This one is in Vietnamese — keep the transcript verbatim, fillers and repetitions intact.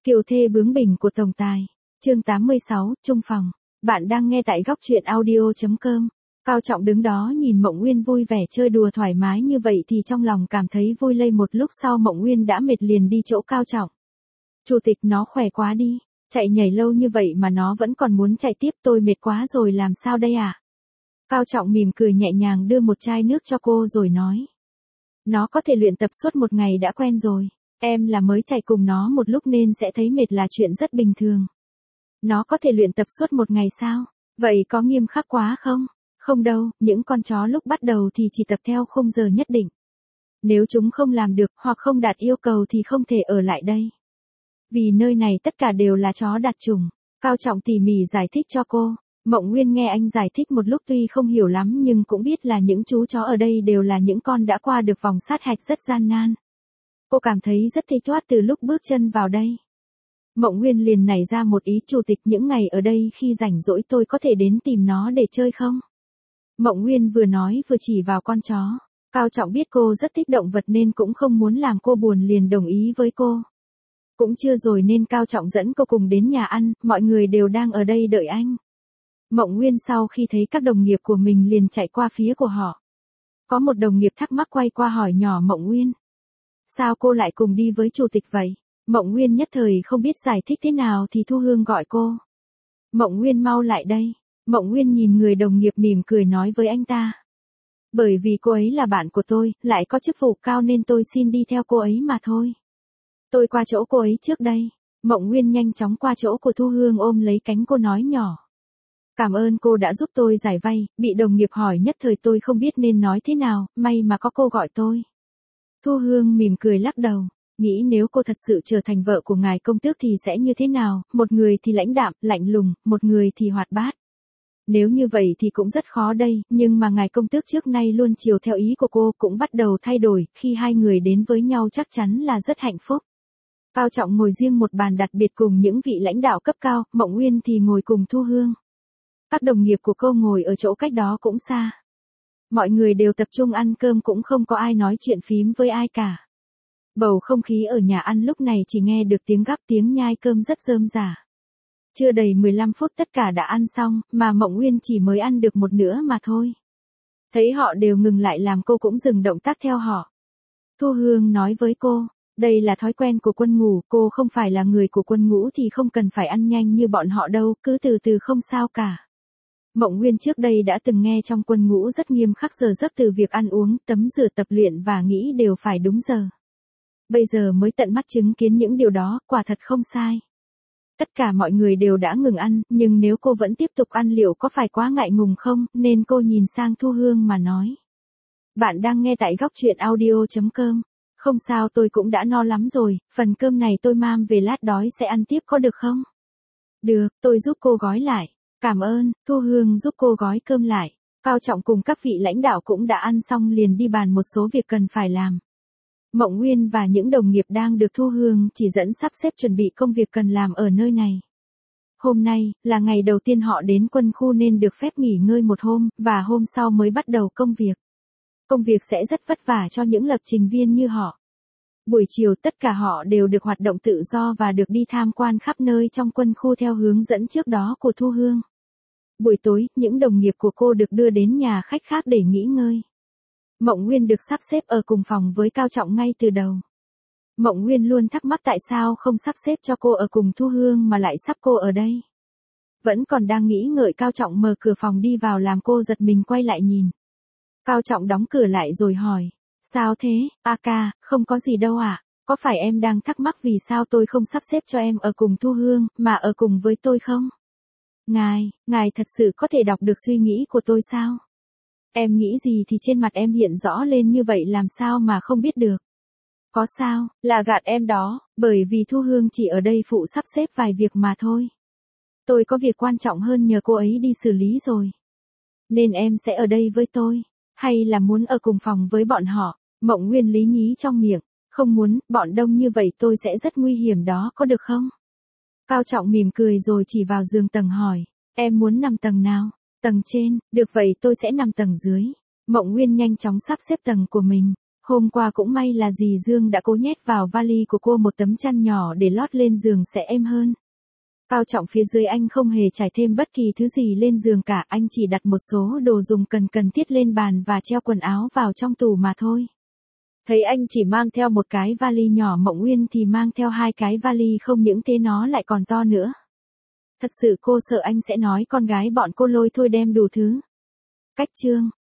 Kiều thê bướng bỉnh của tổng tài. Chương tám mươi sáu, Trung phòng. Bạn đang nghe tại góc truyện audio chấm com. Cao Trọng đứng đó nhìn Mộng Nguyên vui vẻ chơi đùa thoải mái như vậy thì trong lòng cảm thấy vui lây, một lúc sau Mộng Nguyên đã mệt liền đi chỗ Cao Trọng. Chủ tịch, nó khỏe quá đi, chạy nhảy lâu như vậy mà nó vẫn còn muốn chạy tiếp, tôi mệt quá rồi làm sao đây à? Cao Trọng mỉm cười nhẹ nhàng đưa một chai nước cho cô rồi nói. Nó có thể luyện tập suốt một ngày đã quen rồi, em là mới chạy cùng nó một lúc nên sẽ thấy mệt là chuyện rất bình thường. Nó có thể luyện tập suốt một ngày sao? Vậy có nghiêm khắc quá không? Không đâu, những con chó lúc bắt đầu thì chỉ tập theo khung giờ nhất định. Nếu chúng không làm được hoặc không đạt yêu cầu thì không thể ở lại đây. Vì nơi này tất cả đều là chó đạt chủng. Cao Trọng tỉ mỉ giải thích cho cô. Mộng Nguyên nghe anh giải thích một lúc tuy không hiểu lắm nhưng cũng biết là những chú chó ở đây đều là những con đã qua được vòng sát hạch rất gian nan. Cô cảm thấy rất thích thoát từ lúc bước chân vào đây. Mộng Nguyên liền nảy ra một ý, chủ tịch, những ngày ở đây khi rảnh rỗi tôi có thể đến tìm nó để chơi không? Mộng Nguyên vừa nói vừa chỉ vào con chó. Cao Trọng biết cô rất thích động vật nên cũng không muốn làm cô buồn liền đồng ý với cô. Cũng chưa rồi nên Cao Trọng dẫn cô cùng đến nhà ăn, mọi người đều đang ở đây đợi anh. Mộng Nguyên sau khi thấy các đồng nghiệp của mình liền chạy qua phía của họ. Có một đồng nghiệp thắc mắc quay qua hỏi nhỏ Mộng Nguyên. Sao cô lại cùng đi với chủ tịch vậy? Mộng Nguyên nhất thời không biết giải thích thế nào thì Thu Hương gọi cô. Mộng Nguyên mau lại đây. Mộng Nguyên nhìn người đồng nghiệp mỉm cười nói với anh ta. Bởi vì cô ấy là bạn của tôi, lại có chức vụ cao nên tôi xin đi theo cô ấy mà thôi. Tôi qua chỗ cô ấy trước đây. Mộng Nguyên nhanh chóng qua chỗ của Thu Hương ôm lấy cánh cô nói nhỏ. Cảm ơn cô đã giúp tôi giải vay, bị đồng nghiệp hỏi nhất thời tôi không biết nên nói thế nào, may mà có cô gọi tôi. Thu Hương mỉm cười lắc đầu, nghĩ nếu cô thật sự trở thành vợ của ngài công tước thì sẽ như thế nào, một người thì lãnh đạm, lạnh lùng, một người thì hoạt bát. Nếu như vậy thì cũng rất khó đây, nhưng mà ngài công tước trước nay luôn chiều theo ý của cô cũng bắt đầu thay đổi, khi hai người đến với nhau chắc chắn là rất hạnh phúc. Cao Trọng ngồi riêng một bàn đặc biệt cùng những vị lãnh đạo cấp cao, Mộng Nguyên thì ngồi cùng Thu Hương. Các đồng nghiệp của cô ngồi ở chỗ cách đó cũng xa. Mọi người đều tập trung ăn cơm cũng không có ai nói chuyện phím với ai cả. Bầu không khí ở nhà ăn lúc này chỉ nghe được tiếng gắp tiếng nhai cơm rất rơm rả. Chưa đầy mười lăm phút tất cả đã ăn xong, mà Mộng Nguyên chỉ mới ăn được một nửa mà thôi. Thấy họ đều ngừng lại làm cô cũng dừng động tác theo họ. Thu Hương nói với cô, đây là thói quen của quân ngũ, cô không phải là người của quân ngũ thì không cần phải ăn nhanh như bọn họ đâu, cứ từ từ không sao cả. Mộng Nguyên trước đây đã từng nghe trong quân ngũ rất nghiêm khắc giờ giấc, từ việc ăn uống, tắm rửa, tập luyện và nghĩ đều phải đúng giờ. Bây giờ mới tận mắt chứng kiến những điều đó, quả thật không sai. Tất cả mọi người đều đã ngừng ăn, nhưng nếu cô vẫn tiếp tục ăn liệu có phải quá ngại ngùng không, nên cô nhìn sang Thu Hương mà nói. Bạn đang nghe tại góc truyện audio chấm com. Không sao, tôi cũng đã no lắm rồi, phần cơm này tôi mang về lát đói sẽ ăn tiếp có được không? Được, tôi giúp cô gói lại. Cảm ơn. Thu Hương giúp cô gói cơm lại. Cao Trọng cùng các vị lãnh đạo cũng đã ăn xong liền đi bàn một số việc cần phải làm. Mộng Nguyên và những đồng nghiệp đang được Thu Hương chỉ dẫn sắp xếp chuẩn bị công việc cần làm ở nơi này. Hôm nay, là ngày đầu tiên họ đến quân khu nên được phép nghỉ ngơi một hôm, và hôm sau mới bắt đầu công việc. Công việc sẽ rất vất vả cho những lập trình viên như họ. Buổi chiều tất cả họ đều được hoạt động tự do và được đi tham quan khắp nơi trong quân khu theo hướng dẫn trước đó của Thu Hương. Buổi tối, những đồng nghiệp của cô được đưa đến nhà khách khác để nghỉ ngơi. Mộng Nguyên được sắp xếp ở cùng phòng với Cao Trọng ngay từ đầu. Mộng Nguyên luôn thắc mắc tại sao không sắp xếp cho cô ở cùng Thu Hương mà lại sắp cô ở đây. Vẫn còn đang nghĩ ngợi Cao Trọng mở cửa phòng đi vào làm cô giật mình quay lại nhìn. Cao Trọng đóng cửa lại rồi hỏi, sao thế, A ca, không có gì đâu ạ, à? Có phải em đang thắc mắc vì sao tôi không sắp xếp cho em ở cùng Thu Hương, mà ở cùng với tôi không? Ngài, ngài thật sự có thể đọc được suy nghĩ của tôi sao? Em nghĩ gì thì trên mặt em hiện rõ lên như vậy làm sao mà không biết được. Có sao, là gạt em đó, bởi vì Thu Hương chỉ ở đây phụ sắp xếp vài việc mà thôi. Tôi có việc quan trọng hơn nhờ cô ấy đi xử lý rồi. Nên em sẽ ở đây với tôi, hay là muốn ở cùng phòng với bọn họ? Mộng Nguyên lý nhí trong miệng, không muốn, bọn đông như vậy tôi sẽ rất nguy hiểm đó có được không? Cao Trọng mỉm cười rồi chỉ vào giường tầng hỏi, em muốn nằm tầng nào? Tầng trên, được vậy tôi sẽ nằm tầng dưới. Mộng Nguyên nhanh chóng sắp xếp tầng của mình. Hôm qua cũng may là dì Dương đã cố nhét vào vali của cô một tấm chăn nhỏ để lót lên giường sẽ êm hơn. Cao Trọng phía dưới anh không hề trải thêm bất kỳ thứ gì lên giường cả, anh chỉ đặt một số đồ dùng cần cần thiết lên bàn và treo quần áo vào trong tủ mà thôi. Thấy anh chỉ mang theo một cái vali nhỏ, Mộng Nguyên thì mang theo hai cái vali, không những thế nó lại còn to nữa. Thật sự cô sợ anh sẽ nói con gái bọn cô lôi thôi đem đủ thứ. Cách chương